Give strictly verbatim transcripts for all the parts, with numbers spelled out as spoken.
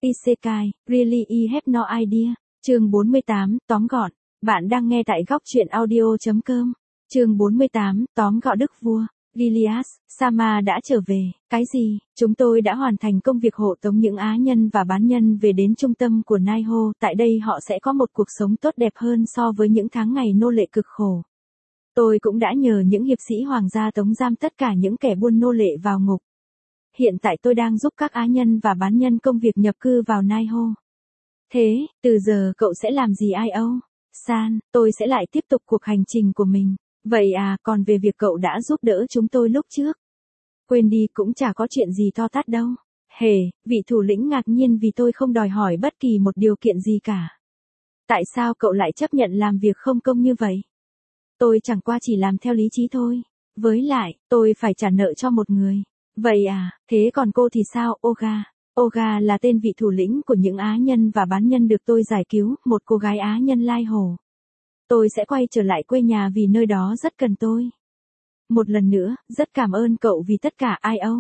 Isekai, really I have no idea. Chương bốn mươi tám, tóm gọn. Bạn đang nghe tại góc truyện audio.com. Chương bốn mươi tám, tóm gọn Đức Vua. Gilias, Sama đã trở về. Cái gì? Chúng tôi đã hoàn thành công việc hộ tống những á nhân và bán nhân về đến trung tâm của Naiho. Tại đây họ sẽ có một cuộc sống tốt đẹp hơn so với những tháng ngày nô lệ cực khổ. Tôi cũng đã nhờ những hiệp sĩ hoàng gia tống giam tất cả những kẻ buôn nô lệ vào ngục. Hiện tại tôi đang giúp các á nhân và bán nhân công việc nhập cư vào Naiho. Thế, từ giờ cậu sẽ làm gì ai âu? San, tôi sẽ lại tiếp tục cuộc hành trình của mình. Vậy à, còn về việc cậu đã giúp đỡ chúng tôi lúc trước? Quên đi, cũng chả có chuyện gì to tát đâu. Hề, vị thủ lĩnh ngạc nhiên vì tôi không đòi hỏi bất kỳ một điều kiện gì cả. Tại sao cậu lại chấp nhận làm việc không công như vậy? Tôi chẳng qua chỉ làm theo lý trí thôi. Với lại, tôi phải trả nợ cho một người. Vậy à, thế còn cô thì sao, Oga? Oga là tên vị thủ lĩnh của những á nhân và bán nhân được tôi giải cứu, một cô gái á nhân lai hồ. Tôi sẽ quay trở lại quê nhà vì nơi đó rất cần tôi. Một lần nữa, rất cảm ơn cậu vì tất cả ai âu.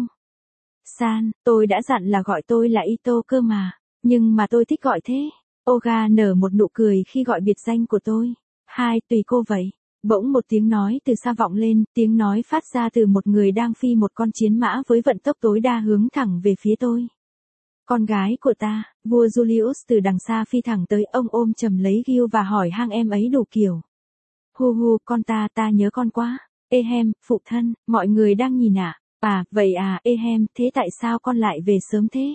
San, tôi đã dặn là gọi tôi là Ito cơ mà, nhưng mà tôi thích gọi thế. Oga nở một nụ cười khi gọi biệt danh của tôi. Hai, tùy cô vậy. Bỗng một tiếng nói từ xa vọng lên, tiếng nói phát ra từ một người đang phi một con chiến mã với vận tốc tối đa hướng thẳng về phía tôi. Con gái của ta, vua Julius từ đằng xa phi thẳng tới, ông ôm chầm lấy Gil và hỏi han em ấy đủ kiểu. Hu hu, con ta, ta nhớ con quá. Ehem, phụ thân, mọi người đang nhìn ạ. À? À, vậy à, Ehem, thế tại sao con lại về sớm thế?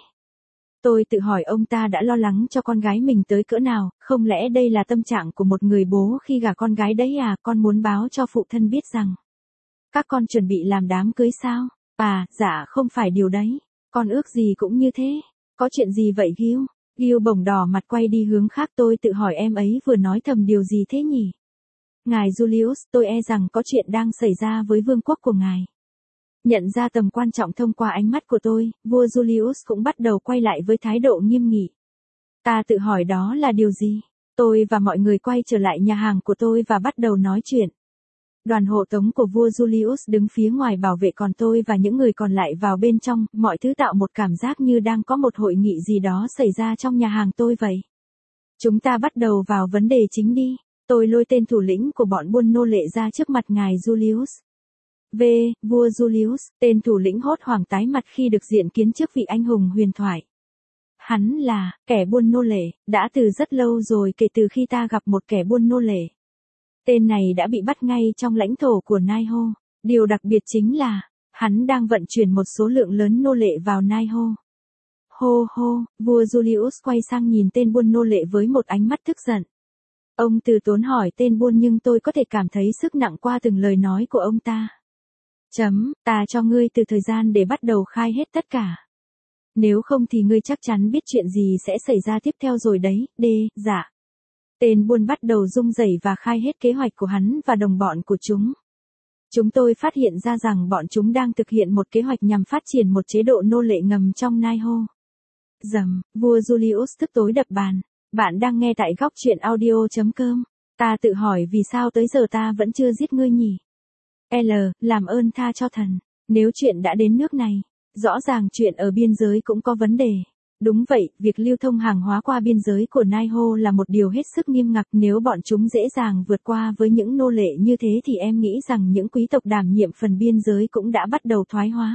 Tôi tự hỏi ông ta đã lo lắng cho con gái mình tới cỡ nào, không lẽ đây là tâm trạng của một người bố khi gả con gái đấy à? Con muốn báo cho phụ thân biết rằng các con chuẩn bị làm đám cưới sao? À, dạ không phải điều đấy. Con ước gì cũng như thế. Có chuyện gì vậy Gil? Gil bỗng đỏ mặt quay đi hướng khác, tôi tự hỏi em ấy vừa nói thầm điều gì thế nhỉ? Ngài Julius, tôi e rằng có chuyện đang xảy ra với vương quốc của ngài. Nhận ra tầm quan trọng thông qua ánh mắt của tôi, vua Julius cũng bắt đầu quay lại với thái độ nghiêm nghị. Ta tự hỏi đó là điều gì? Tôi và mọi người quay trở lại nhà hàng của tôi và bắt đầu nói chuyện. Đoàn hộ tống của vua Julius đứng phía ngoài bảo vệ, còn tôi và những người còn lại vào bên trong, mọi thứ tạo một cảm giác như đang có một hội nghị gì đó xảy ra trong nhà hàng tôi vậy. Chúng ta bắt đầu vào vấn đề chính đi. Tôi lôi tên thủ lĩnh của bọn buôn nô lệ ra trước mặt ngài Julius. V, vua Julius, tên thủ lĩnh hốt hoảng tái mặt khi được diện kiến trước vị anh hùng huyền thoại. Hắn là kẻ buôn nô lệ, đã từ rất lâu rồi kể từ khi ta gặp một kẻ buôn nô lệ. Tên này đã bị bắt ngay trong lãnh thổ của Naiho. Điều đặc biệt chính là, hắn đang vận chuyển một số lượng lớn nô lệ vào Naiho. Hô hô, vua Julius quay sang nhìn tên buôn nô lệ với một ánh mắt tức giận. Ông từ tốn hỏi tên buôn nhưng tôi có thể cảm thấy sức nặng qua từng lời nói của ông ta. Chấm, ta cho ngươi từ thời gian để bắt đầu khai hết tất cả. Nếu không thì ngươi chắc chắn biết chuyện gì sẽ xảy ra tiếp theo rồi đấy, D, dạ. Tên buôn bắt đầu rung rẩy và khai hết kế hoạch của hắn và đồng bọn của chúng. Chúng tôi phát hiện ra rằng bọn chúng đang thực hiện một kế hoạch nhằm phát triển một chế độ nô lệ ngầm trong Naiho. Dầm, vua Julius tức tối đập bàn. Bạn đang nghe tại góc truyện audio.com. Ta tự hỏi vì sao tới giờ ta vẫn chưa giết ngươi nhỉ? L, làm ơn tha cho thần. Nếu chuyện đã đến nước này, rõ ràng chuyện ở biên giới cũng có vấn đề. Đúng vậy, việc lưu thông hàng hóa qua biên giới của Naiho là một điều hết sức nghiêm ngặt. Nếu bọn chúng dễ dàng vượt qua với những nô lệ như thế thì em nghĩ rằng những quý tộc đảm nhiệm phần biên giới cũng đã bắt đầu thoái hóa.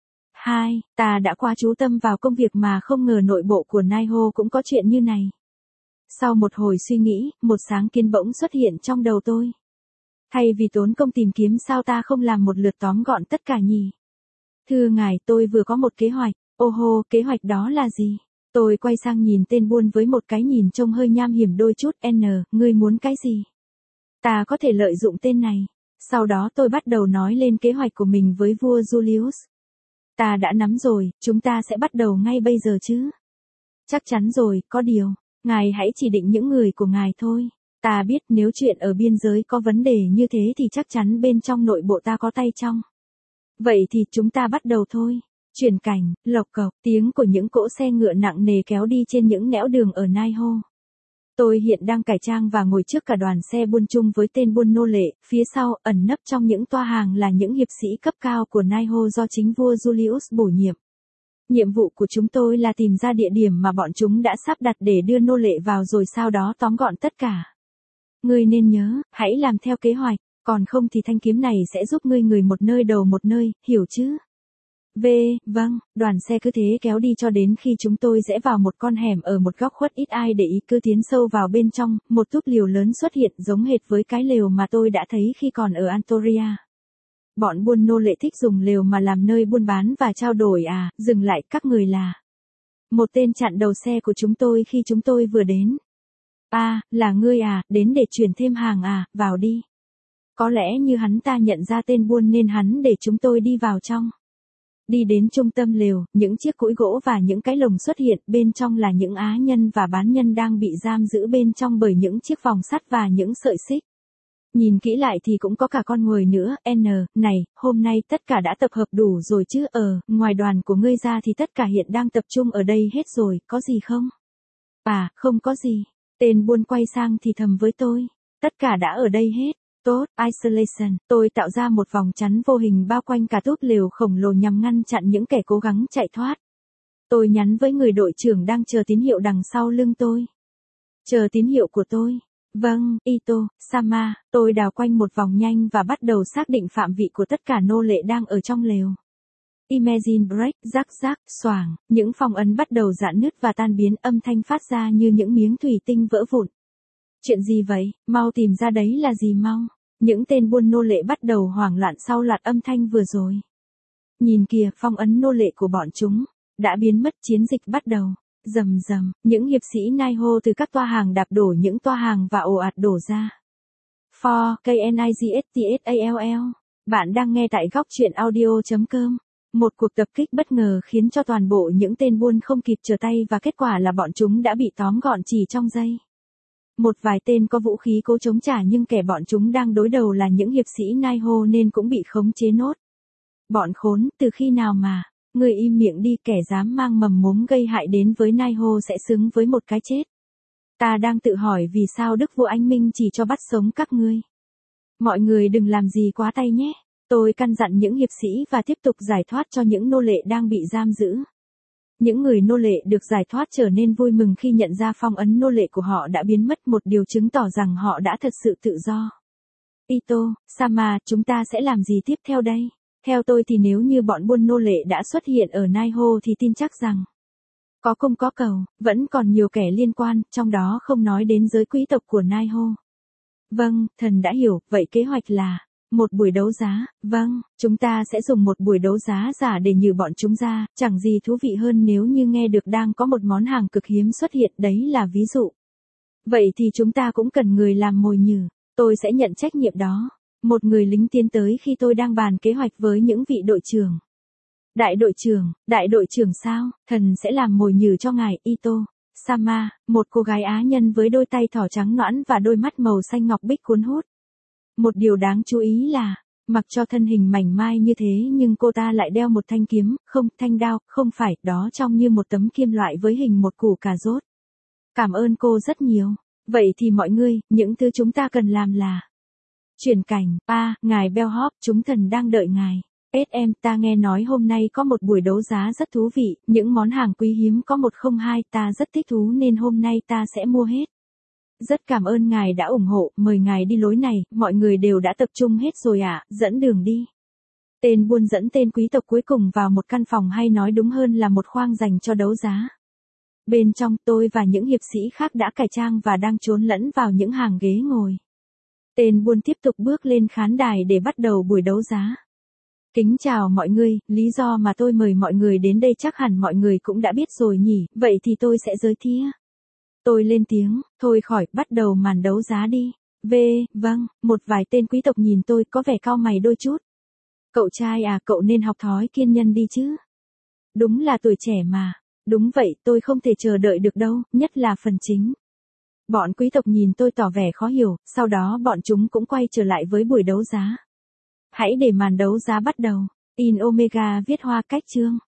Hai, ta đã quá chú tâm vào công việc mà không ngờ nội bộ của Naiho cũng có chuyện như này. Sau một hồi suy nghĩ, một sáng kiến bỗng xuất hiện trong đầu tôi. Thay vì tốn công tìm kiếm sao ta không làm một lượt tóm gọn tất cả nhỉ? Thưa ngài, tôi vừa có một kế hoạch. Ô hô, kế hoạch đó là gì? Tôi quay sang nhìn tên buôn với một cái nhìn trông hơi nham hiểm đôi chút. N, ngươi muốn cái gì? Ta có thể lợi dụng tên này. Sau đó tôi bắt đầu nói lên kế hoạch của mình với vua Julius. Ta đã nắm rồi, chúng ta sẽ bắt đầu ngay bây giờ chứ? Chắc chắn rồi, có điều, ngài hãy chỉ định những người của ngài thôi. Ta biết nếu chuyện ở biên giới có vấn đề như thế thì chắc chắn bên trong nội bộ ta có tay trong. Vậy thì chúng ta bắt đầu thôi. Chuyển cảnh, lộc cộc, tiếng của những cỗ xe ngựa nặng nề kéo đi trên những nẻo đường ở Naiho. Tôi hiện đang cải trang và ngồi trước cả đoàn xe buôn chung với tên buôn nô lệ, phía sau, ẩn nấp trong những toa hàng là những hiệp sĩ cấp cao của Naiho do chính vua Julius bổ nhiệm. Nhiệm vụ của chúng tôi là tìm ra địa điểm mà bọn chúng đã sắp đặt để đưa nô lệ vào rồi sau đó tóm gọn tất cả. Ngươi nên nhớ, hãy làm theo kế hoạch, còn không thì thanh kiếm này sẽ giúp ngươi người một nơi đầu một nơi, hiểu chứ? V, vâng, đoàn xe cứ thế kéo đi cho đến khi chúng tôi rẽ vào một con hẻm ở một góc khuất ít ai để ý, cứ tiến sâu vào bên trong, một túp lều lớn xuất hiện giống hệt với cái lều mà tôi đã thấy khi còn ở Antoria. Bọn buôn nô lệ thích dùng lều mà làm nơi buôn bán và trao đổi à, dừng lại, các người là. Một tên chặn đầu xe của chúng tôi khi chúng tôi vừa đến. À, là ngươi à, đến để chuyển thêm hàng à, vào đi. Có lẽ như hắn ta nhận ra tên buôn nên hắn để chúng tôi đi vào trong. Đi đến trung tâm lều, những chiếc cũi gỗ và những cái lồng xuất hiện, bên trong là những á nhân và bán nhân đang bị giam giữ bên trong bởi những chiếc vòng sắt và những sợi xích. Nhìn kỹ lại thì cũng có cả con người nữa, N, này, hôm nay tất cả đã tập hợp đủ rồi chứ, ờ, ngoài đoàn của ngươi ra thì tất cả hiện đang tập trung ở đây hết rồi, có gì không? À, không có gì. Tên buôn quay sang thì thầm với tôi, tất cả đã ở đây hết. Tốt, isolation, tôi tạo ra một vòng chắn vô hình bao quanh cả túp lều khổng lồ nhằm ngăn chặn những kẻ cố gắng chạy thoát. Tôi nhắn với người đội trưởng đang chờ tín hiệu đằng sau lưng tôi. Chờ tín hiệu của tôi. Vâng, Ito, Sama, tôi đào quanh một vòng nhanh và bắt đầu xác định phạm vị của tất cả nô lệ đang ở trong lều. Imagine break, rắc rắc, xoảng, những phong ấn bắt đầu rạn nứt và tan biến, âm thanh phát ra như những miếng thủy tinh vỡ vụn. Chuyện gì vậy, mau tìm ra đấy là gì mau. Những tên buôn nô lệ bắt đầu hoảng loạn sau loạt âm thanh vừa rồi. Nhìn kìa, phong ấn nô lệ của bọn chúng đã biến mất, chiến dịch bắt đầu. Rầm rầm, những hiệp sĩ Naiho từ các toa hàng đạp đổ những toa hàng và ồ ạt đổ ra. For Knightstall. Bạn đang nghe tại góc truyện audio chấm com. Một cuộc tập kích bất ngờ khiến cho toàn bộ những tên buôn không kịp trở tay và kết quả là bọn chúng đã bị tóm gọn chỉ trong giây. Một vài tên có vũ khí cố chống trả nhưng kẻ bọn chúng đang đối đầu là những hiệp sĩ Naiho nên cũng bị khống chế nốt. Bọn khốn, từ khi nào mà, người im miệng đi, kẻ dám mang mầm mống gây hại đến với Naiho sẽ xứng với một cái chết. Ta đang tự hỏi vì sao Đức Vua Anh Minh chỉ cho bắt sống các ngươi. Mọi người đừng làm gì quá tay nhé. Tôi căn dặn những hiệp sĩ và tiếp tục giải thoát cho những nô lệ đang bị giam giữ. Những người nô lệ được giải thoát trở nên vui mừng khi nhận ra phong ấn nô lệ của họ đã biến mất, một điều chứng tỏ rằng họ đã thật sự tự do. Ito, Sama, chúng ta sẽ làm gì tiếp theo đây? Theo tôi thì nếu như bọn buôn nô lệ đã xuất hiện ở Naiho thì tin chắc rằng có cung có cầu, vẫn còn nhiều kẻ liên quan, trong đó không nói đến giới quý tộc của Naiho. Vâng, thần đã hiểu, vậy kế hoạch là một buổi đấu giá. Vâng, chúng ta sẽ dùng một buổi đấu giá giả để nhử bọn chúng ra, chẳng gì thú vị hơn nếu như nghe được đang có một món hàng cực hiếm xuất hiện, đấy là ví dụ. Vậy thì chúng ta cũng cần người làm mồi nhử, tôi sẽ nhận trách nhiệm đó. Một người lính tiến tới khi tôi đang bàn kế hoạch với những vị đội trưởng. Đại đội trưởng, đại đội trưởng sao, thần sẽ làm mồi nhử cho ngài, Ito. Sama, một cô gái Á nhân với đôi tay thỏ trắng nõn và đôi mắt màu xanh ngọc bích cuốn hút. Một điều đáng chú ý là, mặc cho thân hình mảnh mai như thế nhưng cô ta lại đeo một thanh kiếm, không, thanh đao, không phải, đó trông như một tấm kim loại với hình một củ cà rốt. Cảm ơn cô rất nhiều. Vậy thì mọi người, những thứ chúng ta cần làm là chuyển cảnh. À, ngài Bellhop, chúng thần đang đợi ngài. ét em, ta nghe nói hôm nay có một buổi đấu giá rất thú vị, những món hàng quý hiếm có một không hai, ta rất thích thú nên hôm nay ta sẽ mua hết. Rất cảm ơn ngài đã ủng hộ, mời ngài đi lối này, mọi người đều đã tập trung hết rồi ạ, à, dẫn đường đi. Tên buôn dẫn tên quý tộc cuối cùng vào một căn phòng, hay nói đúng hơn là một khoang dành cho đấu giá. Bên trong, tôi và những hiệp sĩ khác đã cải trang và đang trốn lẫn vào những hàng ghế ngồi. Tên buôn tiếp tục bước lên khán đài để bắt đầu buổi đấu giá. Kính chào mọi người, lý do mà tôi mời mọi người đến đây chắc hẳn mọi người cũng đã biết rồi nhỉ, vậy thì tôi sẽ giới thiệu. Tôi lên tiếng, thôi khỏi, bắt đầu màn đấu giá đi. V, vâng, một vài tên quý tộc nhìn tôi có vẻ cau mày đôi chút. Cậu trai à, cậu nên học thói kiên nhẫn đi chứ. Đúng là tuổi trẻ mà. Đúng vậy, tôi không thể chờ đợi được đâu, nhất là phần chính. Bọn quý tộc nhìn tôi tỏ vẻ khó hiểu, sau đó bọn chúng cũng quay trở lại với buổi đấu giá. Hãy để màn đấu giá bắt đầu. In Omega viết hoa cách chương.